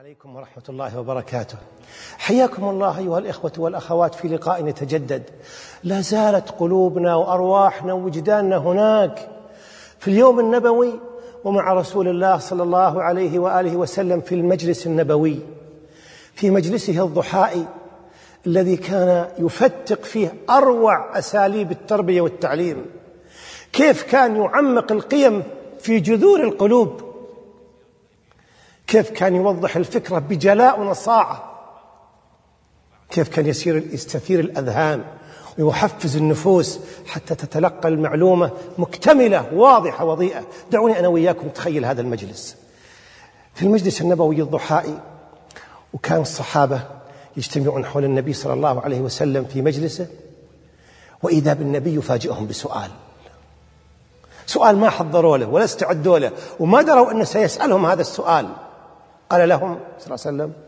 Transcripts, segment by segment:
عليكم ورحمة الله وبركاته. حياكم الله أيها الإخوة والأخوات في لقاء يتجدد. لا زالت قلوبنا وأرواحنا ووجداننا هناك في اليوم النبوي ومع رسول الله صلى الله عليه وآله وسلم في المجلس النبوي، في مجلسه الضحائي الذي كان يفتق فيه أروع أساليب التربية والتعليم، كيف كان يعمق القيم في جذور القلوب، كيف كان يوضح الفكرة بجلاء ونصاعة، كيف كان يستثير الأذهان ويحفز النفوس حتى تتلقى المعلومة مكتملة واضحة وضيئة. دعوني أنا وإياكم نتخيل هذا المجلس في المجلس النبوي الضحائي، وكان الصحابة يجتمعون حول النبي صلى الله عليه وسلم في مجلسه، وإذا بالنبي يفاجئهم بسؤال ما حضروا له ولا استعدوا له وما دروا أنه سيسألهم هذا السؤال. قال لهم صلى الله عليه وسلم: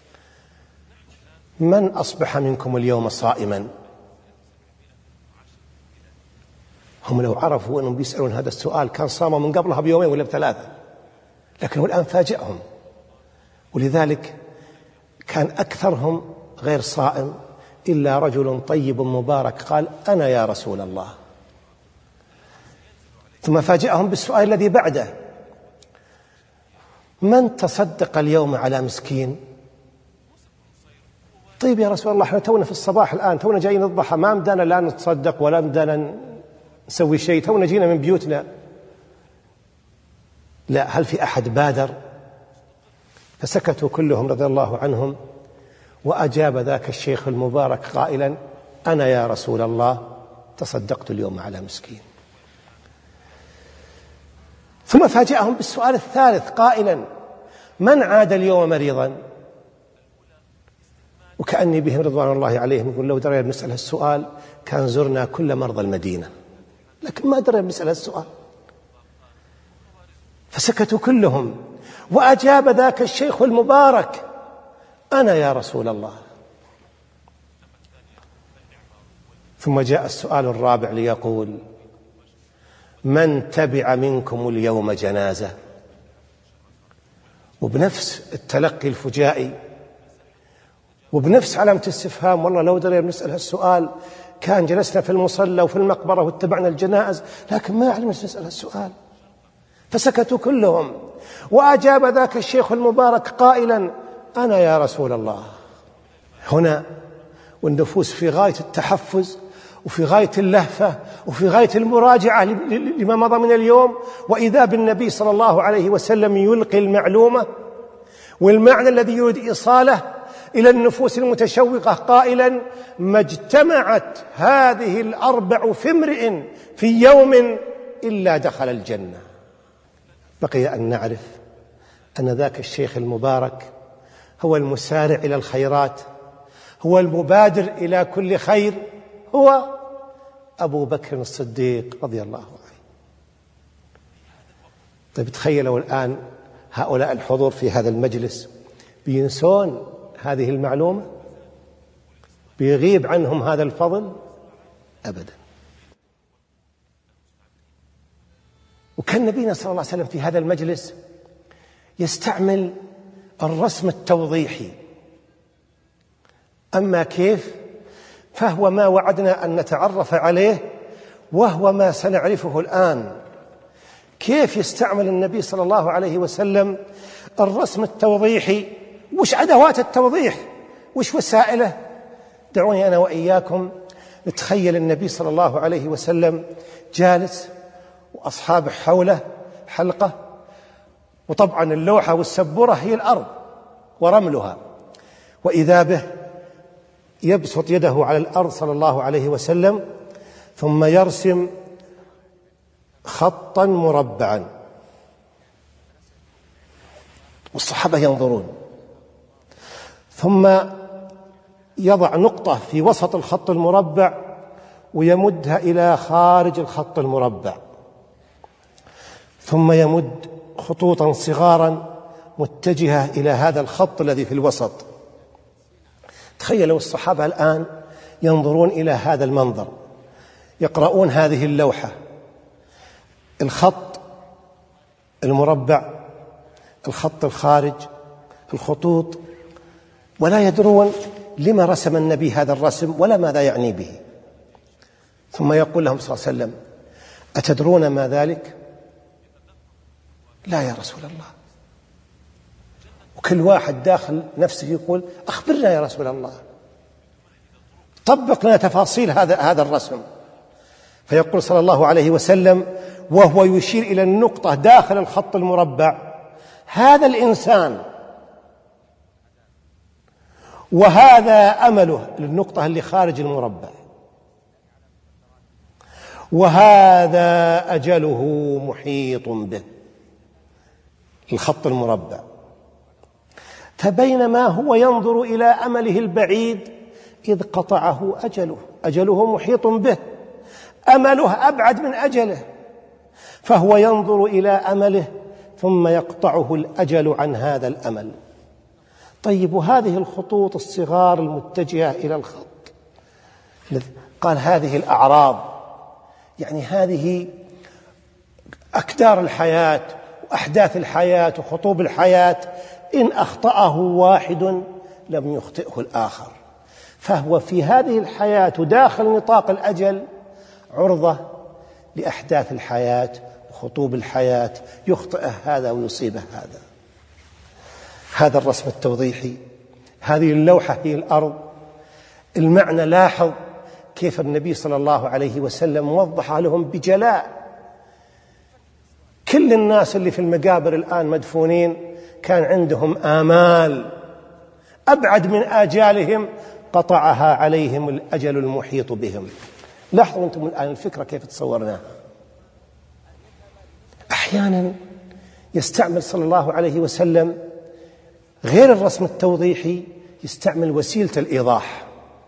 من أصبح منكم اليوم صائما؟ هم لو عرفوا أنهم بيسألون هذا السؤال كان صاموا من قبلها بيومين ولا بثلاثة، لكن الآن فاجئهم، ولذلك كان أكثرهم غير صائم إلا رجل طيب مبارك قال: أنا يا رسول الله. ثم فاجئهم بالسؤال الذي بعده: من تصدق اليوم على مسكين؟ طيب يا رسول الله، احنا تونا في الصباح الآن، تونا جايين الضحى، ما مدانا لا نتصدق ولا مدانا نسوي شيء، تونا جينا من بيوتنا. لا، هل في أحد بادر؟ فسكتوا كلهم رضي الله عنهم، وأجاب ذاك الشيخ المبارك قائلا: أنا يا رسول الله تصدقت اليوم على مسكين. ثم فاجأهم بالسؤال الثالث قائلا: من عاد اليوم مريضا؟ وكأني بهم رضوان الله عليهم يقول: لو درينا بنسأل السؤال كان زرنا كل مرضى المدينة، لكن ما درينا بنسأل السؤال. فسكتوا كلهم، وأجاب ذاك الشيخ المبارك: أنا يا رسول الله. ثم جاء السؤال الرابع ليقول: من تبع منكم اليوم جنازة؟ وبنفس التلقي الفجائي وبنفس علامة استفهام، والله لو درينا بنسأل هالسؤال كان جلسنا في المصلى وفي المقبرة واتبعنا الجنائز، لكن ما علمنا نسأل هالسؤال. فسكتوا كلهم، وأجاب ذاك الشيخ المبارك قائلا: أنا يا رسول الله. هنا والنفوس في غاية التحفز وفي غاية اللهفة وفي غاية المراجعة لما مضى من اليوم، وإذا بالنبي صلى الله عليه وسلم يلقي المعلومة والمعنى الذي يريد إيصاله إلى النفوس المتشوقة قائلا: ما اجتمعت هذه الأربع في امرئ في يوم إلا دخل الجنة. بقي أن نعرف أن ذاك الشيخ المبارك هو المسارع إلى الخيرات، هو المبادر إلى كل خير، هو أبو بكر الصديق رضي الله عنه. طيب تخيلوا الآن هؤلاء الحضور في هذا المجلس بينسون هذه المعلومة؟ بيغيب عنهم هذا الفضل؟ أبدا. وكان نبينا صلى الله عليه وسلم في هذا المجلس يستعمل الرسم التوضيحي. أما كيف؟ فهو ما وعدنا أن نتعرف عليه، وهو ما سنعرفه الآن. كيف يستعمل النبي صلى الله عليه وسلم الرسم التوضيحي؟ وش أدوات التوضيح؟ وش وسائله؟ دعوني أنا وإياكم نتخيل النبي صلى الله عليه وسلم جالس وأصحابه حوله حلقة، وطبعا اللوحة والسبورة هي الأرض ورملها، وإذا به يبسط يده على الأرض صلى الله عليه وسلم ثم يرسم خطا مربعا، والصحابة ينظرون، ثم يضع نقطة في وسط الخط المربع ويمدها إلى خارج الخط المربع، ثم يمد خطوطا صغارا متجهة إلى هذا الخط الذي في الوسط. تخيلوا الصحابة الآن ينظرون إلى هذا المنظر، يقرؤون هذه اللوحة، الخط المربع، الخط الخارج، الخطوط ولا يدرون لما رسم النبي هذا الرسم ولا ماذا يعني به. ثم يقول لهم صلى الله عليه وسلم: أتدرون ما ذلك؟ لا يا رسول الله. وكل واحد داخل نفسه يقول: أخبرنا يا رسول الله، طبق لنا تفاصيل هذا الرسم. فيقول صلى الله عليه وسلم وهو يشير إلى النقطة داخل الخط المربع: هذا الإنسان، وهذا أمله، للنقطة اللي خارج المربع، وهذا أجله محيط به، الخط المربع. فبينما هو ينظر إلى أمله البعيد إذ قطعه أجله محيط به، أمله أبعد من أجله، فهو ينظر إلى أمله ثم يقطعه الأجل عن هذا الأمل. طيب، وهذه الخطوط الصغار المتجهة إلى الخط، قال هذه الأعراض، يعني هذه أكدار الحياة وأحداث الحياة وخطوب الحياة، إن أخطأه واحد لم يخطئه الآخر، فهو في هذه الحياة داخل نطاق الأجل عرضة لأحداث الحياة وخطوب الحياة، يخطئه هذا ويصيبه هذا. هذا الرسم التوضيحي، هذه اللوحة هي الأرض. المعنى لاحظ كيف النبي صلى الله عليه وسلم وضح لهم بجلاء. كل الناس اللي في المقابر الآن مدفونين كان عندهم آمال أبعد من آجالهم قطعها عليهم الأجل المحيط بهم. لاحظوا أنتم الآن الفكرة كيف تصورناها. أحيانا يستعمل صلى الله عليه وسلم غير الرسم التوضيحي، يستعمل وسيلة الإيضاح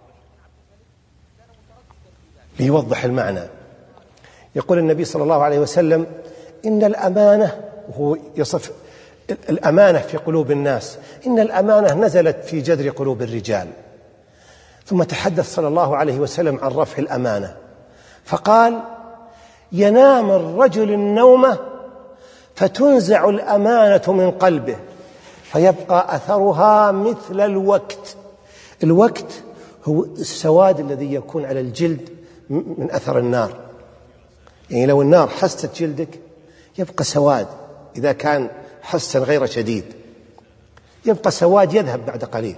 ليوضح المعنى. يقول النبي صلى الله عليه وسلم: إن الأمانة، وهو يصف الأمانة في قلوب الناس، إن الأمانة نزلت في جذر قلوب الرجال. ثم تحدث صلى الله عليه وسلم عن رفع الأمانة فقال: ينام الرجل النومة فتنزع الأمانة من قلبه فيبقى أثرها مثل الوقت. الوقت هو السواد الذي يكون على الجلد من أثر النار، يعني لو النار حست جلدك يبقى سواد، إذا كان حسا غير شديد يبقى سواد يذهب بعد قليل.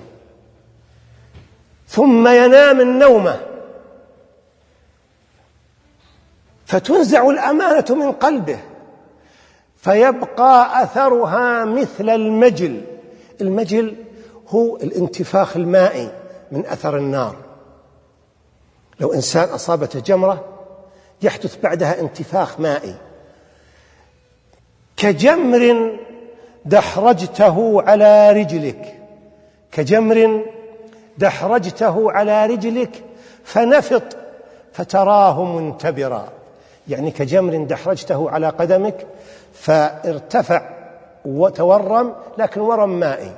ثم ينام النومة فتنزع الأمانة من قلبه فيبقى أثرها مثل المجل. المجل هو الانتفاخ المائي من أثر النار. لو إنسان أصابته جمرة يحدث بعدها انتفاخ مائي. كجمر دحرجته على رجلك، كجمر دحرجته على رجلك فنفط فتراه منتبرا، يعني كجمر دحرجته على قدمك فارتفع وتورم، لكن ورم مائي،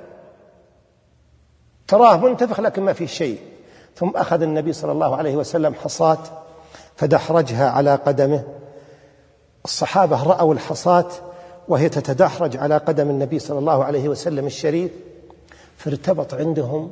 تراه منتفخ لكن ما فيه شيء. ثم أخذ النبي صلى الله عليه وسلم حصاة فدحرجها على قدمه. الصحابة رأوا الحصاة وهي تتدحرج على قدم النبي صلى الله عليه وسلم الشريف، فارتبط عندهم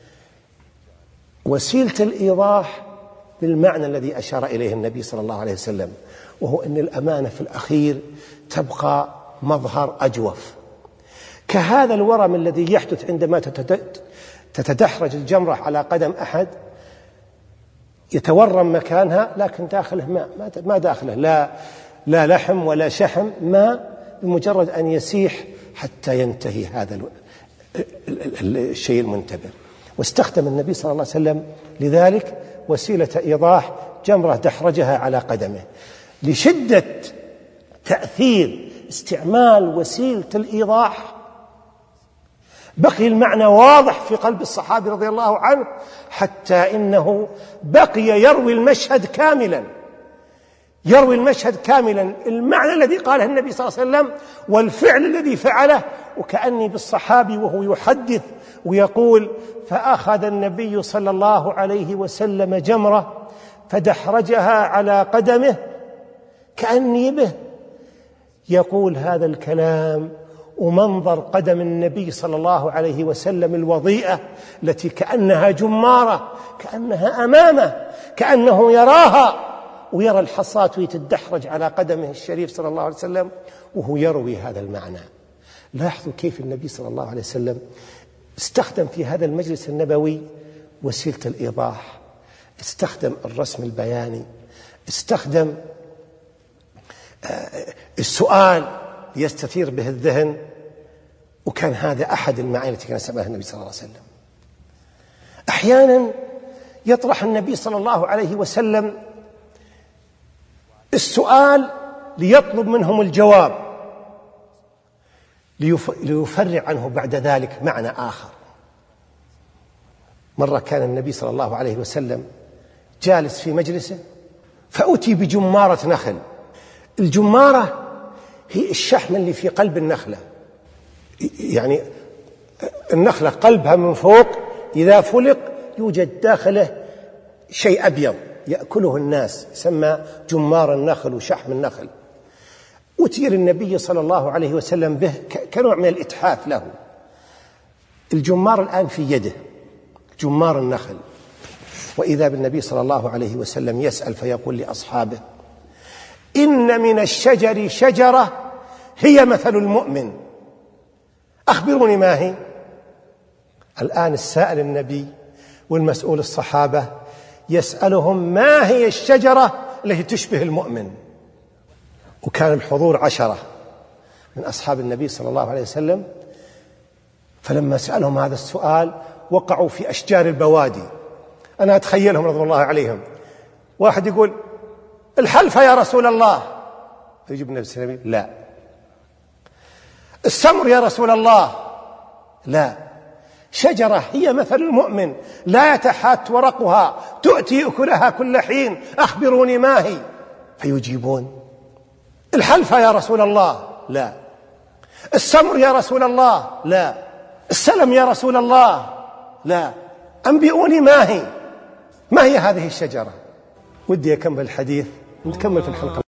وسيلة الإيضاح بالمعنى الذي أشار إليه النبي صلى الله عليه وسلم، وهو أن الأمانة في الأخير تبقى مظهر أجوف. كهذا الورم الذي يحدث عندما تتدحرج الجمرة على قدم أحد، يتورم مكانها لكن داخله ماء، ما داخله لا لحم ولا شحم، ماء بمجرد أن يسيح حتى ينتهي هذا الشيء المنتبر. واستخدم النبي صلى الله عليه وسلم لذلك وسيلة إيضاح، جمرة دحرجها على قدمه. لشدة تأثير استعمال وسيلة الإيضاح بقي المعنى واضح في قلب الصحابي رضي الله عنه، حتى إنه بقي يروي المشهد كاملا، يروي المشهد كاملا، المعنى الذي قاله النبي صلى الله عليه وسلم والفعل الذي فعله، وكأني بالصحابي وهو يحدث ويقول: فأخذ النبي صلى الله عليه وسلم جمرة فدحرجها على قدمه، كأني به يقول هذا الكلام ومنظر قدم النبي صلى الله عليه وسلم الوضيئة التي كأنها جمارة، كأنها أمامه، كأنه يراها ويرى الحصاة ويتدحرج على قدمه الشريف صلى الله عليه وسلم وهو يروي هذا المعنى. لاحظوا كيف النبي صلى الله عليه وسلم استخدم في هذا المجلس النبوي وسيلة الإيضاح، استخدم الرسم البياني، استخدم السؤال ليستثير به الذهن، وكان هذا أحد المعاني التي كان يستعملها النبي صلى الله عليه وسلم. أحيانا يطرح النبي صلى الله عليه وسلم السؤال ليطلب منهم الجواب، ليفرع عنه بعد ذلك معنى آخر. مرة كان النبي صلى الله عليه وسلم جالس في مجلسه فأتي بجمارة نخل. الجمارة هي الشحم اللي في قلب النخلة، يعني النخلة قلبها من فوق إذا فلق يوجد داخله شيء أبيض يأكله الناس، يسمى جمار النخل وشحم النخل. أتي للنبي صلى الله عليه وسلم به كنوع من الإتحاف له. الجمار الآن في يده، جمار النخل، وإذا بالنبي صلى الله عليه وسلم يسأل فيقول لأصحابه: إن من الشجر شجرة هي مثل المؤمن، أخبروني ما هي. الآن السائل النبي والمسؤول الصحابة يسألهم ما هي الشجرة التي تشبه المؤمن. وكان الحضور 10 من أصحاب النبي صلى الله عليه وسلم، فلما سألهم هذا السؤال وقعوا في أشجار البوادي. أنا أتخيلهم رضي الله عليهم، واحد يقول: الحلفة يا رسول الله، يجيب النبي صلى الله عليه وسلم: لا. السمر يا رسول الله، لا. شجرة هي مثل المؤمن لا يتحات ورقها تؤتي أكلها كل حين، أخبروني ما هي. فيجيبون: الحلفة يا رسول الله، لا. السمر يا رسول الله، لا. السلم يا رسول الله، لا. أنبئوني ما هي هذه الشجرة. ودي أكمل الحديث، نكمل في الحلقة.